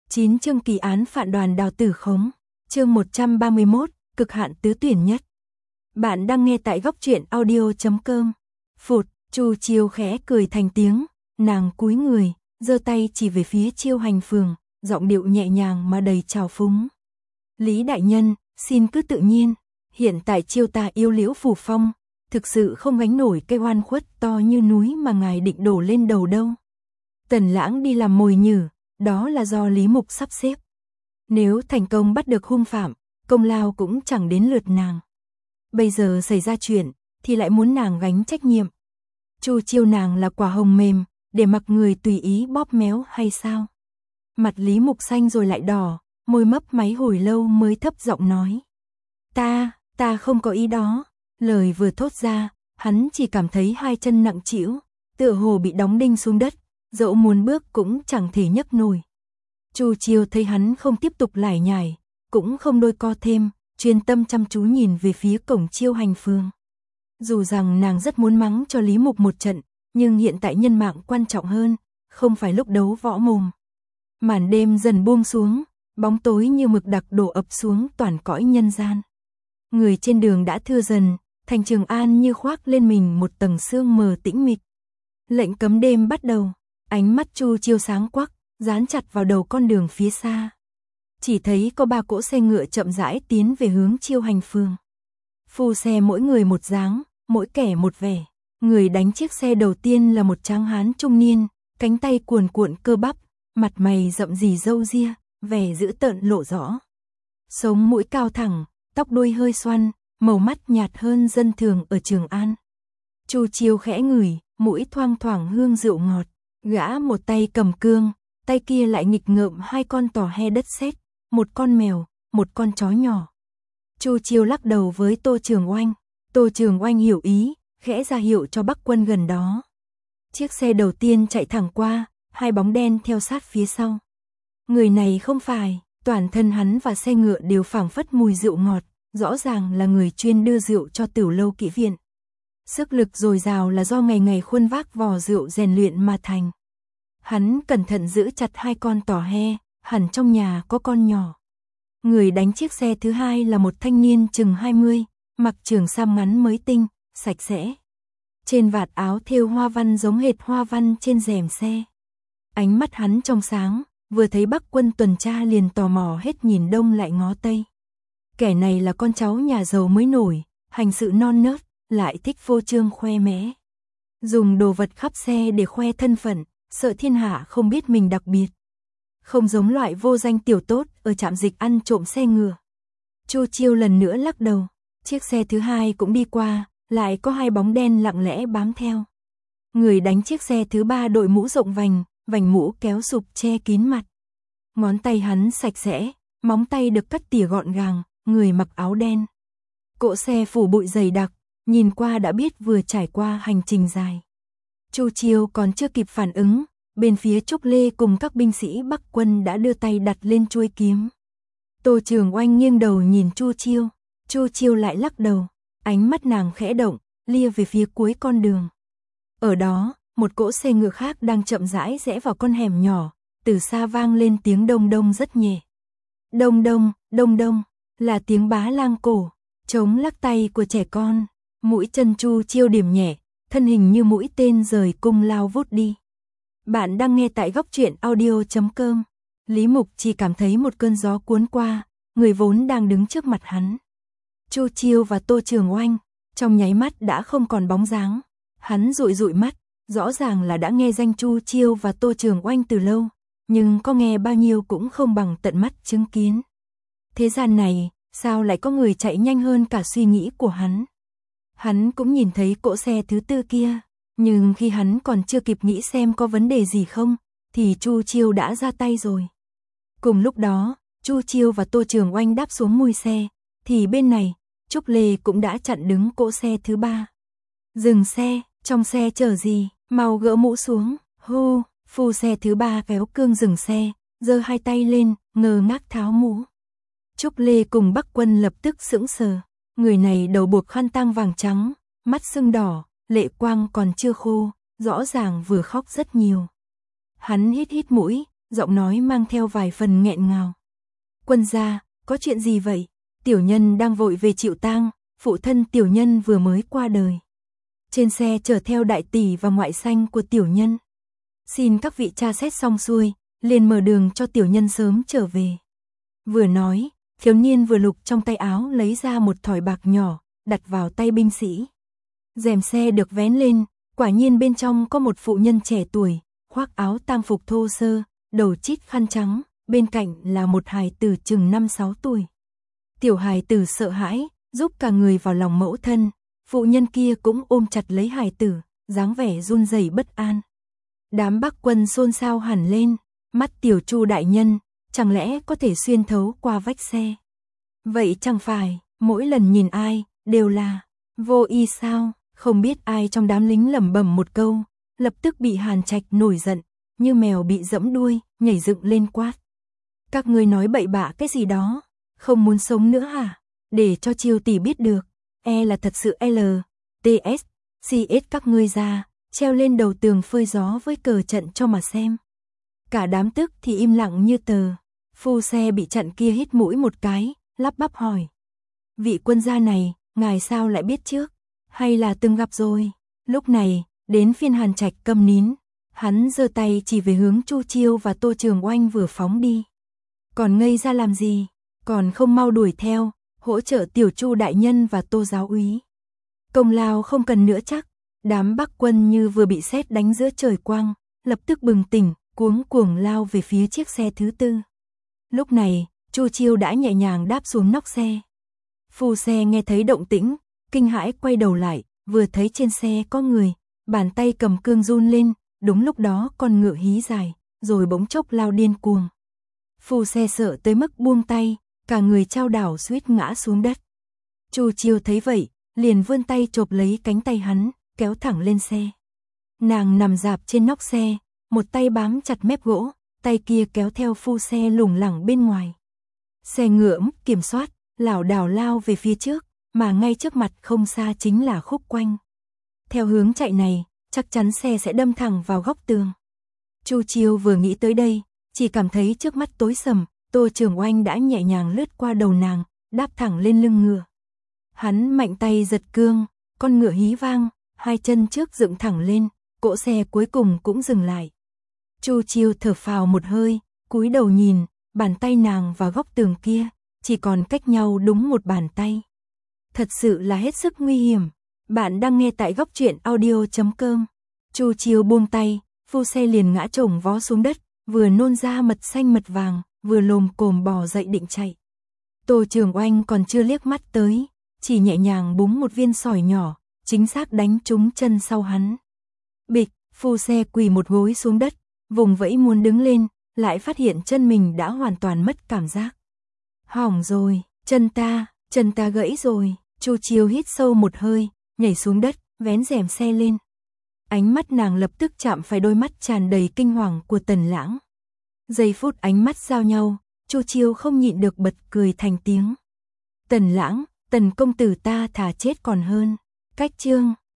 9 chương kỳ án phản đoàn Đào Tử Khống, chương 131, cực hạn tứ tuyển nhất. Bạn đang nghe tại góc truyện audio.com. Phụt, Chu Chiêu khẽ cười thành tiếng, nàng cúi người, giơ tay chỉ về phía Chiêu Hành Phường, giọng điệu nhẹ nhàng mà đầy trào phúng. Lý đại nhân, xin cứ tự nhiên, hiện tại Chiêu ta yêu Liễu Phủ Phong, thực sự không gánh nổi cái oan khuất to như núi mà ngài định đổ lên đầu đâu. Tần Lãng đi làm mồi nhử, đó là do Lý Mục sắp xếp. Nếu thành công bắt được hung phạm, công lao cũng chẳng đến lượt nàng. Bây giờ xảy ra chuyện, thì lại muốn nàng gánh trách nhiệm. Chu Chiêu nàng là quả hồng mềm, để mặc người tùy ý bóp méo hay sao? Mặt Lý Mục xanh rồi lại đỏ, môi mấp máy hồi lâu mới thấp giọng nói. Ta không có ý đó. Lời vừa thốt ra, hắn chỉ cảm thấy hai chân nặng trĩu, tựa hồ bị đóng đinh xuống đất, dẫu muốn bước cũng chẳng thể nhấc nổi. Chu Chiêu thấy hắn không tiếp tục lải nhải, cũng không đôi co thêm, chuyên tâm chăm chú nhìn về phía cổng Chiêu Hành Phường. Dù rằng nàng rất muốn mắng cho Lý Mục một trận, nhưng hiện tại nhân mạng quan trọng hơn, không phải lúc đấu võ mồm. Màn đêm dần buông xuống, bóng tối như mực đặc đổ ập xuống toàn cõi nhân gian. Người trên đường đã thưa dần, thành Trường An như khoác lên mình một tầng sương mờ tĩnh mịch. Lệnh cấm đêm bắt đầu, ánh mắt Chu Chiêu sáng quắc, dán chặt vào đầu con đường phía xa. Chỉ thấy có 3 cỗ xe ngựa chậm rãi tiến về hướng Chiêu Hành Phường. Phu xe mỗi người một dáng, mỗi kẻ một vẻ. Người đánh chiếc xe đầu tiên là một tráng hán trung niên, cánh tay cuồn cuộn cơ bắp, mặt mày rậm rì râu ria, vẻ dữ tợn lộ rõ. Sống mũi cao thẳng, tóc đuôi hơi xoăn, màu mắt nhạt hơn dân thường ở Trường An. Chu Chiêu khẽ ngửi, mũi thoang thoảng hương rượu ngọt, gã một tay cầm cương, tay kia lại nghịch ngợm 2 con tò he đất sét, một con mèo, một con chó nhỏ. Chu Chiêu lắc đầu với Tô Trường Oanh, Tô Trường Oanh hiểu ý, khẽ ra hiệu cho Bắc Quân gần đó. Chiếc xe đầu tiên chạy thẳng qua, 2 bóng đen theo sát phía sau. Người này không phải, toàn thân hắn và xe ngựa đều phảng phất mùi rượu ngọt, rõ ràng là người chuyên đưa rượu cho Tửu Lâu Kỹ Viện. Sức lực dồi dào là do ngày ngày khuân vác vò rượu rèn luyện mà thành. Hắn cẩn thận giữ chặt 2 con tò he, hẳn trong nhà có con nhỏ. Người đánh chiếc xe thứ hai là một thanh niên chừng 20, mặc trường sam ngắn mới tinh, sạch sẽ. Trên vạt áo thêu hoa văn giống hệt hoa văn trên rèm xe. Ánh mắt hắn trong sáng, vừa thấy Bắc Quân tuần tra liền tò mò hết nhìn đông lại ngó tây. Kẻ này là con cháu nhà giàu mới nổi, hành sự non nớt, lại thích phô trương khoe mẽ. Dùng đồ vật khắp xe để khoe thân phận, sợ thiên hạ không biết mình đặc biệt. Không giống loại vô danh tiểu tốt ở trạm dịch ăn trộm xe ngựa. Chu Chiêu lần nữa lắc đầu, chiếc xe thứ hai cũng đi qua, lại có 2 bóng đen lặng lẽ bám theo. Người đánh chiếc xe thứ 3 đội mũ rộng vành mũ kéo sụp che kín mặt. Ngón tay hắn sạch sẽ, móng tay được cắt tỉa gọn gàng, người mặc áo đen. Cỗ xe phủ bụi dày đặc, nhìn qua đã biết vừa trải qua hành trình dài. Chu Chiêu còn chưa kịp phản ứng, bên phía Trúc Lê cùng các binh sĩ Bắc Quân đã đưa tay đặt lên chuôi kiếm. Tô Trường Oanh nghiêng đầu nhìn Chu Chiêu lại lắc đầu, ánh mắt nàng khẽ động, lia về phía cuối con đường. Ở đó, một cỗ xe ngựa khác đang chậm rãi rẽ vào con hẻm nhỏ, từ xa vang lên tiếng đông đông rất nhẹ. Đông đông, là tiếng bá lang cổ, trống lắc tay của trẻ con, mũi chân Chu Chiêu điểm nhẹ, thân hình như mũi tên rời cung lao vút đi. Bạn đang nghe tại góc truyện audio.com. Lý Mục chỉ cảm thấy một cơn gió cuốn qua, người vốn đang đứng trước mặt hắn. Chu Chiêu và Tô Trường Oanh, trong nháy mắt đã không còn bóng dáng. Hắn dụi mắt, rõ ràng là đã nghe danh Chu Chiêu và Tô Trường Oanh từ lâu, nhưng có nghe bao nhiêu cũng không bằng tận mắt chứng kiến. Thế gian này, sao lại có người chạy nhanh hơn cả suy nghĩ của hắn? Hắn cũng nhìn thấy cỗ xe thứ 4 kia, nhưng khi hắn còn chưa kịp nghĩ xem có vấn đề gì không, thì Chu Chiêu đã ra tay rồi. Cùng lúc đó, Chu Chiêu và Tô Trường Oanh đáp xuống mui xe, thì bên này, Trúc Lê cũng đã chặn đứng cỗ xe thứ 3. Dừng xe, trong xe chở gì, mau gỡ mũ xuống, hô, phu xe thứ 3 kéo cương dừng xe, giơ 2 tay lên, ngơ ngác tháo mũ. Trúc Lê cùng Bắc Quân lập tức sững sờ, người này đầu buộc khăn tang vàng trắng, mắt sưng đỏ, lệ quang còn chưa khô, rõ ràng vừa khóc rất nhiều. Hắn hít mũi, giọng nói mang theo vài phần nghẹn ngào. Quân gia, có chuyện gì vậy? Tiểu nhân đang vội về chịu tang, phụ thân tiểu nhân vừa mới qua đời. Trên xe chở theo đại tỷ và ngoại sanh của tiểu nhân. Xin các vị tra xét xong xuôi, liền mở đường cho tiểu nhân sớm trở về. Vừa nói, thiếu niên vừa lục trong tay áo lấy ra một thỏi bạc nhỏ, đặt vào tay binh sĩ. Rèm xe được vén lên, quả nhiên bên trong có một phụ nhân trẻ tuổi, khoác áo tang phục thô sơ, đầu chít khăn trắng, bên cạnh là một hài tử chừng 5-6 tuổi. Tiểu hài tử sợ hãi, giúp cả người vào lòng mẫu thân, phụ nhân kia cũng ôm chặt lấy hài tử, dáng vẻ run rẩy bất an. Đám Bắc quân xôn xao hẳn lên, mắt tiểu Chu đại nhân, chẳng lẽ có thể xuyên thấu qua vách xe? Vậy chẳng phải, mỗi lần nhìn ai, đều là vô y sao? Không biết ai trong đám lính lẩm bẩm một câu, lập tức bị Hàn Trạch nổi giận, như mèo bị giẫm đuôi, nhảy dựng lên quát. Các ngươi nói bậy bạ cái gì đó, không muốn sống nữa hả? Để cho Chiêu tỷ biết được, là thật sự LTS, CS các ngươi ra, treo lên đầu tường phơi gió với cờ trận cho mà xem. Cả đám tức thì im lặng như tờ, phu xe bị chặn kia hít mũi một cái, lắp bắp hỏi. Vị quân gia này, ngài sao lại biết trước, hay là từng gặp rồi? Lúc này, đến phiên Hàn Trạch câm nín, hắn giơ tay chỉ về hướng Chu Chiêu và Tô Trường Oanh vừa phóng đi. Còn ngây ra làm gì, còn không mau đuổi theo, hỗ trợ tiểu Chu đại nhân và Tô giáo úy. Công lao không cần nữa chắc. Đám Bắc quân như vừa bị sét đánh giữa trời quang, lập tức bừng tỉnh, cuống cuồng lao về phía chiếc xe thứ tư. Lúc này, Chu Chiêu đã nhẹ nhàng đáp xuống nóc xe. Phu xe nghe thấy động tĩnh, kinh hãi quay đầu lại, vừa thấy trên xe có người, bàn tay cầm cương run lên, đúng lúc đó con ngựa hí dài, rồi bỗng chốc lao điên cuồng. Phu xe sợ tới mức buông tay, cả người chao đảo suýt ngã xuống đất. Chu Chiêu thấy vậy, liền vươn tay chộp lấy cánh tay hắn, kéo thẳng lên xe. Nàng nằm rạp trên nóc xe, một tay bám chặt mép gỗ, tay kia kéo theo phu xe lủng lẳng bên ngoài. Xe ngựa mất kiểm soát, lảo đảo lao về phía trước, mà ngay trước mặt không xa chính là khúc quanh. Theo hướng chạy này, chắc chắn xe sẽ đâm thẳng vào góc tường. Chu Chiêu vừa nghĩ tới đây, chỉ cảm thấy trước mắt tối sầm, Tô Trường Oanh đã nhẹ nhàng lướt qua đầu nàng, đáp thẳng lên lưng ngựa. Hắn mạnh tay giật cương, con ngựa hí vang, hai chân trước dựng thẳng lên, cỗ xe cuối cùng cũng dừng lại. Chu Chiêu thở phào một hơi, cúi đầu nhìn, bàn tay nàng và góc tường kia, chỉ còn cách nhau đúng một bàn tay. Thật sự là hết sức nguy hiểm. Bạn đang nghe tại góc truyện audio.com. Chu Chiêu buông tay, phu xe liền ngã chồng vó xuống đất, vừa nôn ra mật xanh mật vàng, vừa lồm cồm bò dậy định chạy. Tô Trường Oanh còn chưa liếc mắt tới, chỉ nhẹ nhàng búng một viên sỏi nhỏ, chính xác đánh trúng chân sau hắn. Bịch, phu xe quỳ một gối xuống đất, vùng vẫy muốn đứng lên, lại phát hiện chân mình đã hoàn toàn mất cảm giác. Hỏng rồi, chân ta gãy rồi. Chu Chiêu hít sâu một hơi, nhảy xuống đất, vén rèm xe lên. Ánh mắt nàng lập tức chạm phải đôi mắt tràn đầy kinh hoàng của Tần Lãng. Giây phút ánh mắt giao nhau, Chu Chiêu không nhịn được bật cười thành tiếng. Tần Lãng, Tần công tử ta thà chết còn hơn. Cách chương